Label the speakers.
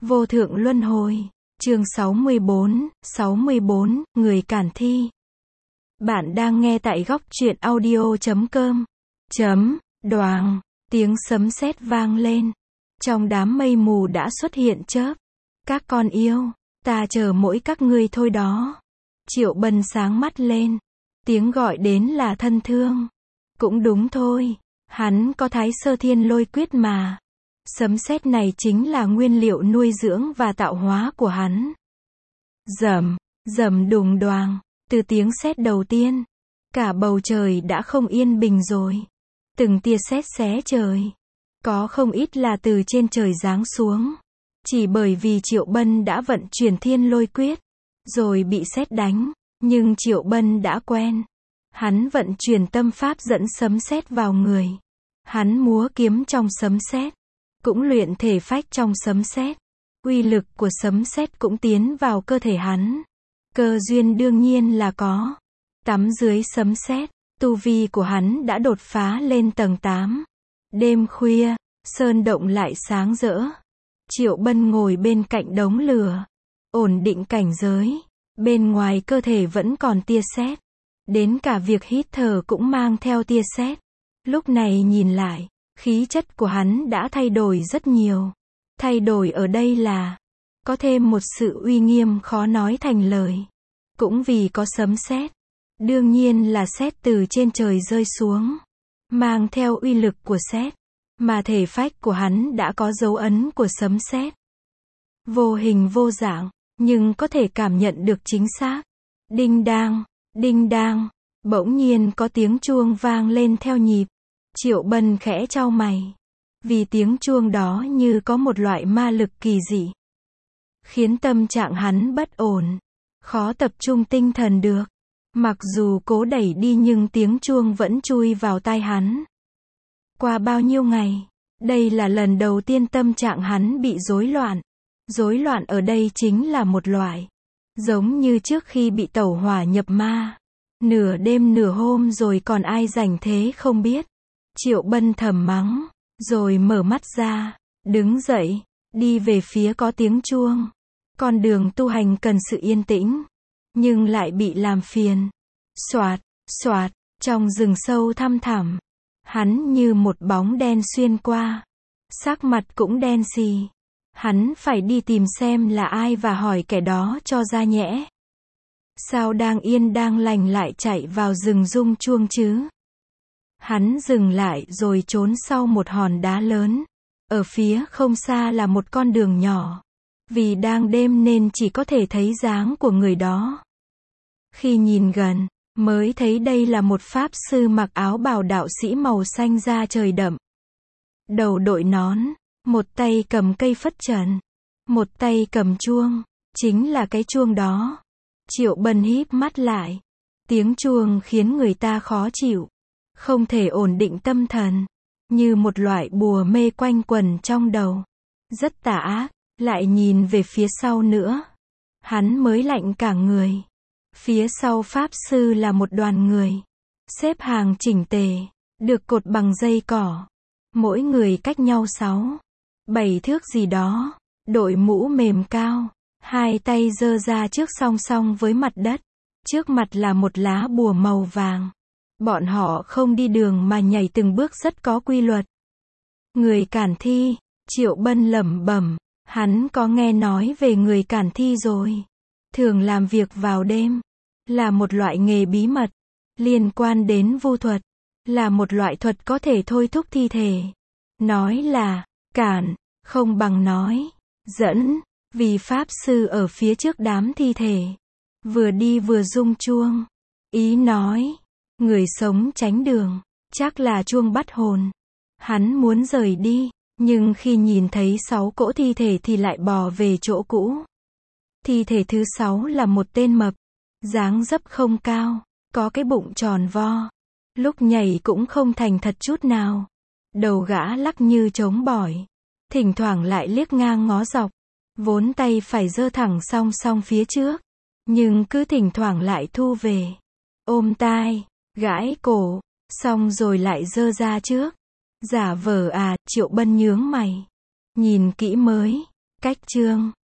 Speaker 1: Vô thượng luân hồi. Chương 64, người cản thi. Bạn đang nghe tại góc truyện audio.com. Đoàng, tiếng sấm sét vang lên. Trong đám mây mù đã xuất hiện chớp. Các con yêu, ta chờ mỗi các ngươi thôi đó. Triệu Bân sáng mắt lên. Tiếng gọi đến là thân thương. Cũng đúng thôi, hắn có Thái Sơ Thiên Lôi Quyết mà. Sấm sét này chính là nguyên liệu nuôi dưỡng và tạo hóa của hắn. Rầm, rầm đùng đoàng, từ tiếng sét đầu tiên, cả bầu trời đã không yên bình rồi. Từng tia sét xé trời, có không ít là từ trên trời giáng xuống. Chỉ bởi vì Triệu Bân đã vận chuyển Thiên Lôi Quyết, rồi bị sét đánh, nhưng Triệu Bân đã quen. Hắn vận chuyển tâm pháp dẫn sấm sét vào người. Hắn múa kiếm trong sấm sét, cũng luyện thể phách trong sấm sét. Uy lực của sấm sét cũng tiến vào cơ thể hắn. Cơ duyên đương nhiên là có. Tắm dưới sấm sét, tu vi của hắn đã đột phá lên tầng 8. Đêm khuya, sơn động lại sáng rỡ. Triệu Bân ngồi bên cạnh đống lửa, ổn định cảnh giới. Bên ngoài cơ thể vẫn còn tia sét. Đến cả việc hít thở cũng mang theo tia sét. Lúc này nhìn lại, khí chất của hắn đã thay đổi rất nhiều. Thay đổi ở đây là có thêm một sự uy nghiêm khó nói thành lời. Cũng vì có sấm sét. Đương nhiên là sét từ trên trời rơi xuống, mang theo uy lực của sét, mà thể phách của hắn đã có dấu ấn của sấm sét. Vô hình vô dạng, nhưng có thể cảm nhận được chính xác. Đinh đang, bỗng nhiên có tiếng chuông vang lên theo nhịp. Triệu Bân khẽ chau mày. Vì tiếng chuông đó như có một loại ma lực kỳ dị, khiến tâm trạng hắn bất ổn, khó tập trung tinh thần được. Mặc dù cố đẩy đi nhưng tiếng chuông vẫn chui vào tai hắn. Qua bao nhiêu ngày, đây là lần đầu tiên tâm trạng hắn bị rối loạn. Rối loạn ở đây chính là một loại, giống như trước khi bị tẩu hỏa nhập ma. Nửa đêm nửa hôm rồi còn ai rảnh thế không biết. Triệu Bân thầm mắng, rồi mở mắt ra, đứng dậy, đi về phía có tiếng chuông. Con đường tu hành cần sự yên tĩnh, nhưng lại bị làm phiền. Xoạt, xoạt, trong rừng sâu thăm thẳm, hắn như một bóng đen xuyên qua. Sắc mặt cũng đen xì. Hắn phải đi tìm xem là ai và hỏi kẻ đó cho ra nhẽ. Sao đang yên đang lành lại chạy vào rừng rung chuông chứ? Hắn dừng lại rồi trốn sau một hòn đá lớn. Ở phía không xa là một con đường nhỏ. Vì đang đêm nên chỉ có thể thấy dáng của người đó. Khi nhìn gần, mới thấy đây là một pháp sư mặc áo bào đạo sĩ màu xanh da trời đậm. Đầu đội nón, một tay cầm cây phất trần, một tay cầm chuông, chính là cái chuông đó. Triệu Bân híp mắt lại. Tiếng chuông khiến người ta khó chịu, không thể ổn định tâm thần, như một loại bùa mê quanh quẩn trong đầu. Rất tà ác. Lại nhìn về phía sau nữa, hắn mới lạnh cả người. Phía sau pháp sư là một đoàn người, xếp hàng chỉnh tề, được cột bằng dây cỏ. Mỗi người cách nhau 6-7 thước gì đó, đội mũ mềm cao, hai tay giơ ra trước song song với mặt đất. Trước mặt là một lá bùa màu vàng. Bọn họ không đi đường mà nhảy từng bước rất có quy luật. Người cản thi, Triệu Bân lẩm bẩm. Hắn có nghe nói về người cản thi rồi. Thường làm việc vào đêm, là một loại nghề bí mật, liên quan đến vu thuật, là một loại thuật có thể thôi thúc thi thể. Nói là cản, không bằng nói dẫn, vì pháp sư ở phía trước đám thi thể, vừa đi vừa rung chuông. Ý nói, người sống tránh đường, chắc là chuông bắt hồn. Hắn muốn rời đi, nhưng khi nhìn thấy 6 cỗ thi thể thì lại bò về chỗ cũ. Thi thể thứ 6 là một tên mập, dáng dấp không cao, có cái bụng tròn vo. Lúc nhảy cũng không thành thật chút nào. Đầu gã lắc như trống bỏi, thỉnh thoảng lại liếc ngang ngó dọc. Vốn tay phải giơ thẳng song song phía trước, nhưng cứ thỉnh thoảng lại thu về, ôm tai, gãi cổ, xong rồi lại giơ ra trước. Giả vờ à, Triệu Bân nhướng mày. Nhìn kỹ mới Cách chương